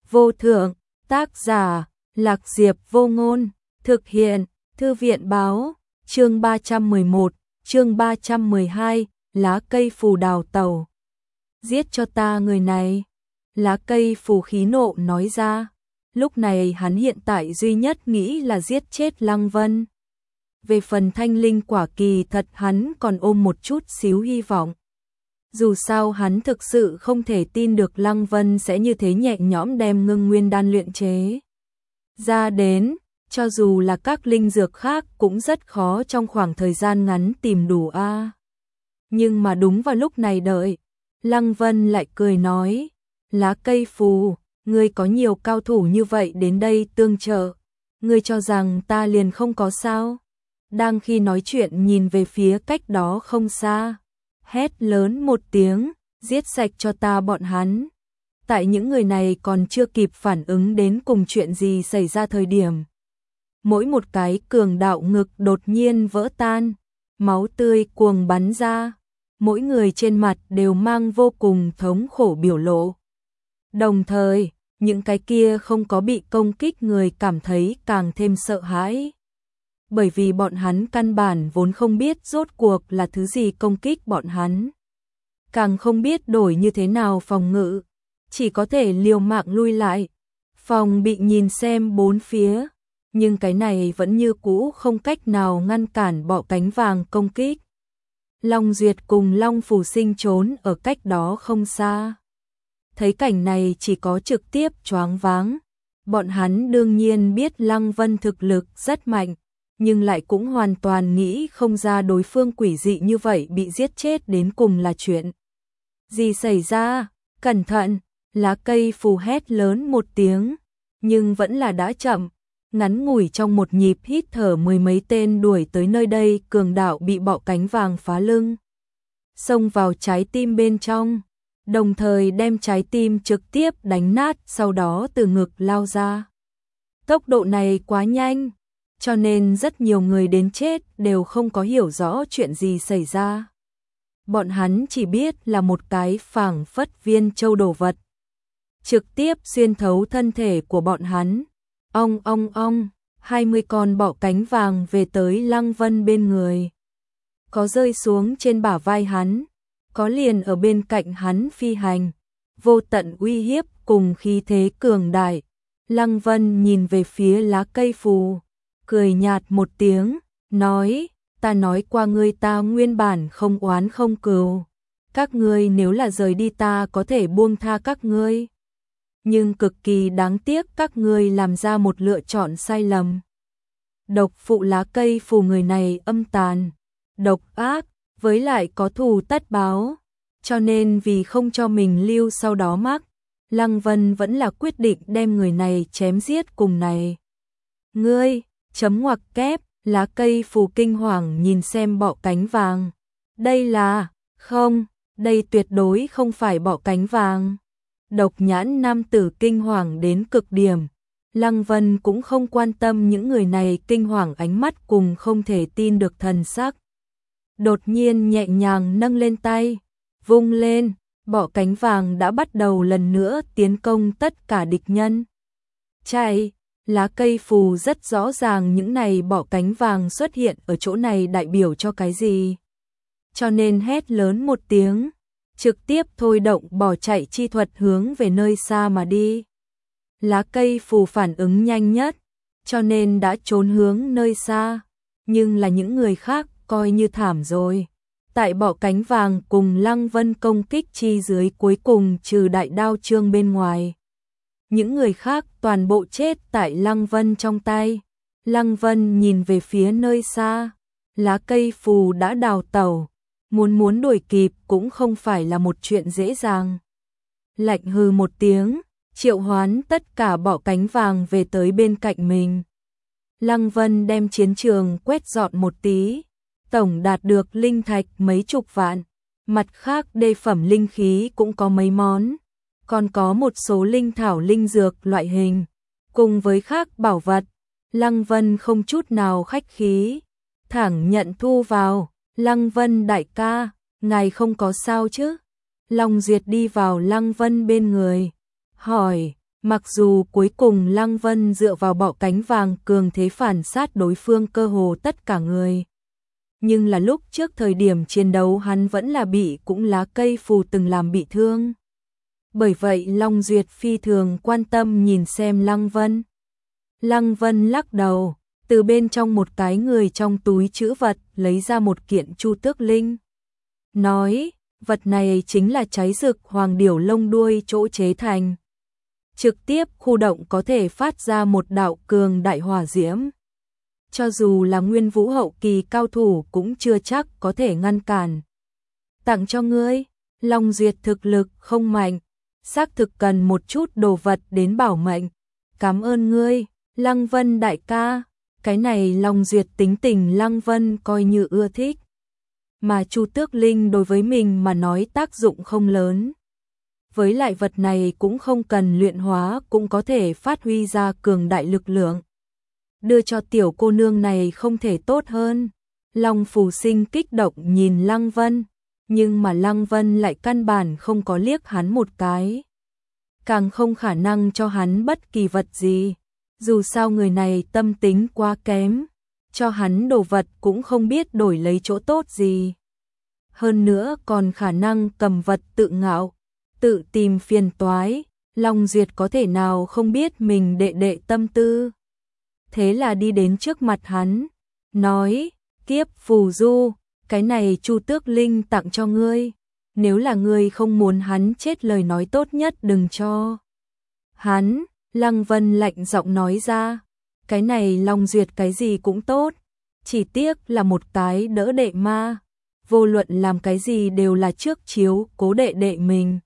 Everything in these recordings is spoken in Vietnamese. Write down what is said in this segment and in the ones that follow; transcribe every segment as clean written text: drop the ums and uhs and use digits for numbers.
vô thượng, tác giả, Lạc Diệp Vô Ngôn, thực hiện, Thư viện báo, chương 311, chương 312, lá cây phù đào tàu. Giết cho ta người này. Lá cây phù khí nộ nói ra. Lúc này hắn hiện tại duy nhất nghĩ là giết chết Lăng Vân. Về phần thanh linh quả kỳ thật hắn còn ôm một chút xíu hy vọng. Dù sao hắn thực sự không thể tin được Lăng Vân sẽ như thế nhẹ nhõm đem ngưng nguyên đan luyện chế ra đến, cho dù là các linh dược khác cũng rất khó trong khoảng thời gian ngắn tìm đủ a. Nhưng mà đúng vào lúc này đợi, Lăng Vân lại cười nói, lá cây phù, ngươi có nhiều cao thủ như vậy đến đây tương trợ, ngươi cho rằng ta liền không có sao? Đang khi nói chuyện nhìn về phía cách đó không xa, hét lớn một tiếng, giết sạch cho ta bọn hắn. Tại những người này còn chưa kịp phản ứng đến cùng chuyện gì xảy ra thời điểm. Mỗi một cái cường đạo ngực đột nhiên vỡ tan, máu tươi cuồng bắn ra, mỗi người trên mặt đều mang vô cùng thống khổ biểu lộ. Đồng thời, những cái kia không có bị công kích người cảm thấy càng thêm sợ hãi. Bởi vì bọn hắn căn bản vốn không biết rốt cuộc là thứ gì công kích bọn hắn. Càng không biết đổi như thế nào phòng ngự, chỉ có thể liều mạng lui lại, phòng bị nhìn xem bốn phía, nhưng cái này vẫn như cũ không cách nào ngăn cản bọ cánh vàng công kích. Long Duyệt cùng Long Phù Sinh trốn ở cách đó không xa. Thấy cảnh này chỉ có trực tiếp choáng váng, bọn hắn đương nhiên biết Lăng Vân thực lực rất mạnh, nhưng lại cũng hoàn toàn nghĩ không ra đối phương quỷ dị như vậy bị giết chết đến cùng là chuyện gì xảy ra. Cẩn thận, lá cây phù hét lớn một tiếng, nhưng vẫn là đã chậm, ngắn ngủi trong một nhịp hít thở mười mấy tên đuổi tới nơi đây cường đạo bị bọ cánh vàng phá lưng, xông vào trái tim bên trong, đồng thời đem trái tim trực tiếp đánh nát, sau đó từ ngực lao ra. Tốc độ này quá nhanh, cho nên rất nhiều người đến chết đều không có hiểu rõ chuyện gì xảy ra. Bọn hắn chỉ biết là một cái phảng phất viên châu đồ vật trực tiếp xuyên thấu thân thể của bọn hắn. Ong ong ong, 20 con bọ cánh vàng về tới Lăng Vân bên người. Có rơi xuống trên bả vai hắn, có liền ở bên cạnh hắn phi hành, vô tận uy hiếp cùng khí thế cường đại. Lăng Vân nhìn về phía lá cây phù, cười nhạt một tiếng, nói, ta nói qua ngươi ta nguyên bản không oán không cừu. Các ngươi nếu là rời đi ta có thể buông tha các ngươi. Nhưng cực kỳ đáng tiếc các ngươi làm ra một lựa chọn sai lầm. Độc phụ lá cây phù người này âm tàn, độc ác, với lại có thù tất báo. Cho nên vì không cho mình lưu sau đó mắc, Lăng Vân vẫn là quyết định đem người này chém giết cùng này. Ngươi, chấm ngoặc kép, lá cây phù kinh hoàng nhìn xem bọ cánh vàng. Đây là, không, đây tuyệt đối không phải bọ cánh vàng. Độc nhãn nam tử kinh hoàng đến cực điểm. Lăng Vân cũng không quan tâm những người này kinh hoàng ánh mắt cùng không thể tin được thần sắc. Đột nhiên nhẹ nhàng nâng lên tay, vung lên, bọ cánh vàng đã bắt đầu lần nữa tiến công tất cả địch nhân. Chạy, lá cây phù rất rõ ràng những này bọ cánh vàng xuất hiện ở chỗ này đại biểu cho cái gì. Cho nên hét lớn một tiếng, trực tiếp thôi động bỏ chạy chi thuật hướng về nơi xa mà đi. Lá cây phù phản ứng nhanh nhất, cho nên đã trốn hướng nơi xa, nhưng là những người khác coi như thảm rồi. Tại bọ cánh vàng cùng Lăng Vân công kích chi dưới cuối cùng trừ đại đao trương bên ngoài. Những người khác toàn bộ chết tại Lăng Vân trong tay. Lăng Vân nhìn về phía nơi xa, lá cây phù đã đào tẩu, muốn đuổi kịp cũng không phải là một chuyện dễ dàng. Lạnh hừ một tiếng, triệu hoán tất cả bọ cánh vàng về tới bên cạnh mình. Lăng Vân đem chiến trường quét dọn một tí, tổng đạt được linh thạch mấy chục vạn, mặt khác đề phẩm linh khí cũng có mấy món, còn có một số linh thảo linh dược loại hình, cùng với khác bảo vật. Lăng Vân không chút nào khách khí, thẳng nhận thu vào. Lăng Vân đại ca, ngài không có sao chứ? Long Duyệt đi vào Lăng Vân bên người, hỏi, Mặc dù cuối cùng Lăng Vân dựa vào bọ cánh vàng cường thế phản sát đối phương cơ hồ tất cả người. Nhưng là lúc trước thời điểm chiến đấu hắn vẫn là bị cũng lá cây phù từng làm bị thương. Bởi vậy Long Duyệt phi thường quan tâm nhìn xem Lăng Vân. Lăng Vân lắc đầu, từ bên trong một cái người trong túi trữ vật lấy ra một kiện Chu Tước Linh. Nói, vật này chính là cháy rực hoàng điểu lông đuôi chỗ chế thành. Trực tiếp khu động có thể phát ra một đạo cường đại hỏa diễm. Cho dù là Nguyên Vũ hậu kỳ cao thủ cũng chưa chắc có thể ngăn cản. Tặng cho ngươi, Long Duyệt thực lực không mạnh, xác thực cần một chút đồ vật đến bảo mệnh. Cảm ơn ngươi, Lăng Vân đại ca. Cái này Long Duyệt tính tình Lăng Vân coi như ưa thích. Mà Chu Tước Linh đối với mình mà nói tác dụng không lớn. Với lại vật này cũng không cần luyện hóa cũng có thể phát huy ra cường đại lực lượng. Đưa cho tiểu cô nương này không thể tốt hơn. Long Phù Sinh kích động nhìn Lăng Vân, nhưng mà Lăng Vân lại căn bản không có liếc hắn một cái. Càng không khả năng cho hắn bất kỳ vật gì. Dù sao người này tâm tính quá kém, cho hắn đồ vật cũng không biết đổi lấy chỗ tốt gì. Hơn nữa còn khả năng cầm vật tự ngạo, tự tìm phiền toái, Long Duyệt có thể nào không biết mình đệ đệ tâm tư. Thế là đi đến trước mặt hắn, nói, Kiếp Phù Du, cái này Chu Tước Linh tặng cho ngươi, nếu là ngươi không muốn hắn chết lời nói tốt nhất đừng cho hắn. Lăng Vân lạnh giọng nói ra, cái này Long Duyệt cái gì cũng tốt, chỉ tiếc là một cái đỡ đệ ma, vô luận làm cái gì đều là trước chiếu cố đệ đệ mình.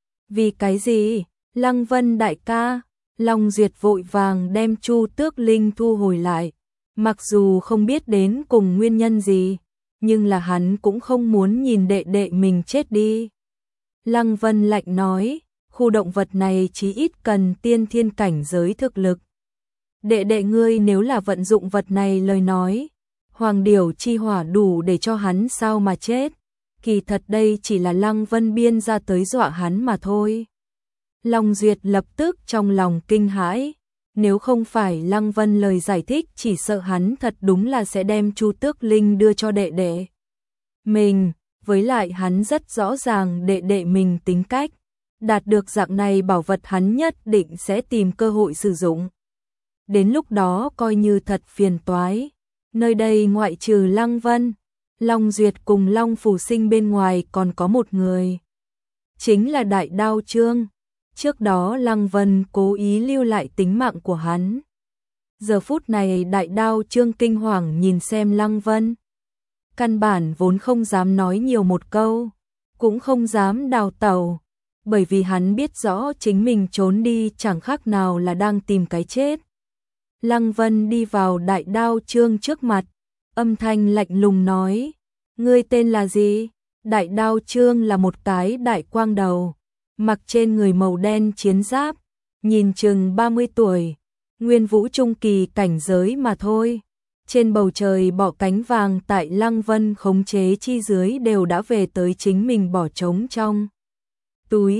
Vì cái gì? Lăng Vân đại ca, Long Duyệt vội vàng đem Chu Tước Linh thu hồi lại, mặc dù không biết đến cùng nguyên nhân gì, nhưng là hắn cũng không muốn nhìn đệ đệ mình chết đi. Lăng Vân lạnh nói, khu động vật này chí ít cần tiên thiên cảnh giới thực lực. Đệ đệ ngươi nếu là vận dụng vật này lời nói, hoàng điểu chi hỏa đủ để cho hắn sao mà chết. Kỳ thật đây chỉ là Lăng Vân biên ra tới dọa hắn mà thôi. Long Duyệt lập tức trong lòng kinh hãi, nếu không phải Lăng Vân lời giải thích chỉ sợ hắn thật đúng là sẽ đem Chu Tước Linh đưa cho đệ đệ mình, với lại hắn rất rõ ràng đệ đệ mình tính cách. Đạt được dạng này bảo vật hắn nhất định sẽ tìm cơ hội sử dụng. Đến lúc đó coi như thật phiền toái. Nơi đây ngoại trừ Lăng Vân, Long Duyệt cùng Long Phù Sinh bên ngoài còn có một người. Chính là Đại Đao Trương. Trước đó Lăng Vân cố ý lưu lại tính mạng của hắn. Giờ phút này Đại Đao Trương kinh hoàng nhìn xem Lăng Vân. Căn bản vốn không dám nói nhiều một câu, cũng không dám đào tẩu. Bởi vì hắn biết rõ chính mình trốn đi chẳng khác nào là đang tìm cái chết. Lăng Vân đi vào Đại Đao Trương trước mặt, âm thanh lạnh lùng nói, ngươi tên là gì? Đại Đao Trương là một cái đại quang đầu, mặc trên người màu đen chiến giáp, nhìn chừng 30 tuổi, Nguyên Vũ trung kỳ cảnh giới mà thôi. Trên bầu trời bọ cánh vàng tại Lăng Vân khống chế chi dưới đều đã về tới chính mình bỏ trống trong túi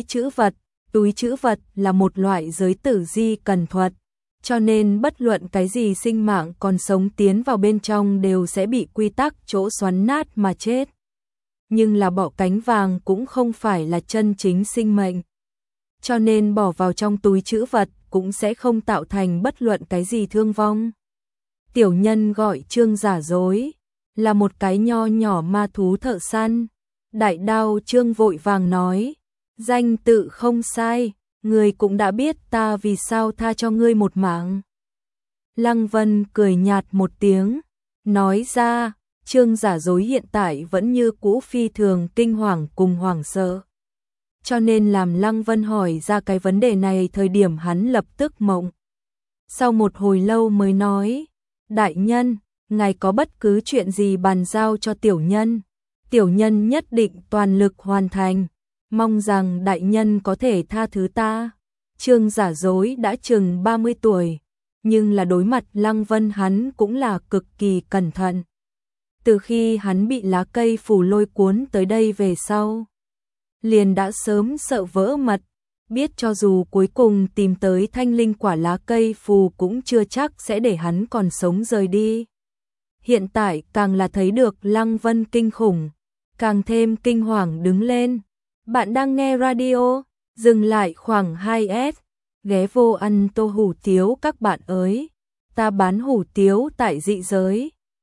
trữ vật là một loại giới tử di cần thuật, cho nên bất luận cái gì sinh mạng còn sống tiến vào bên trong đều sẽ bị quy tắc chỗ xoắn nát mà chết. Nhưng là bọ cánh vàng cũng không phải là chân chính sinh mệnh, cho nên bỏ vào trong túi trữ vật cũng sẽ không tạo thành bất luận cái gì thương vong. Tiểu nhân gọi Trương Giả Dối, là một cái nho nhỏ ma thú thợ săn. Đại Đao Trương vội vàng nói, danh tự không sai, ngươi cũng đã biết ta vì sao tha cho ngươi một mạng. Lăng Vân cười nhạt một tiếng, nói ra, Trương Giả Dối hiện tại vẫn như cũ phi thường kinh hoàng cùng hoảng sợ. Cho nên làm Lăng Vân hỏi ra cái vấn đề này thời điểm hắn lập tức mộng. Sau một hồi lâu mới nói, đại nhân, ngài có bất cứ chuyện gì bàn giao cho tiểu nhân nhất định toàn lực hoàn thành. Mong rằng đại nhân có thể tha thứ ta. Trương Giả Dối đã chừng 30 tuổi, nhưng là đối mặt Lăng Vân hắn cũng là cực kỳ cẩn thận. Từ khi hắn bị lá cây phủ lôi cuốn tới đây về sau, liền đã sớm sợ vỡ mật, biết cho dù cuối cùng tìm tới thanh linh quả lá cây phù cũng chưa chắc sẽ để hắn còn sống rời đi. Hiện tại càng là thấy được Lăng Vân kinh khủng, càng thêm kinh hoàng đứng lên. Bạn đang nghe radio, dừng lại khoảng 2S, ghé vô ăn tô hủ tiếu các bạn ơi. Ta bán hủ tiếu tại dị giới.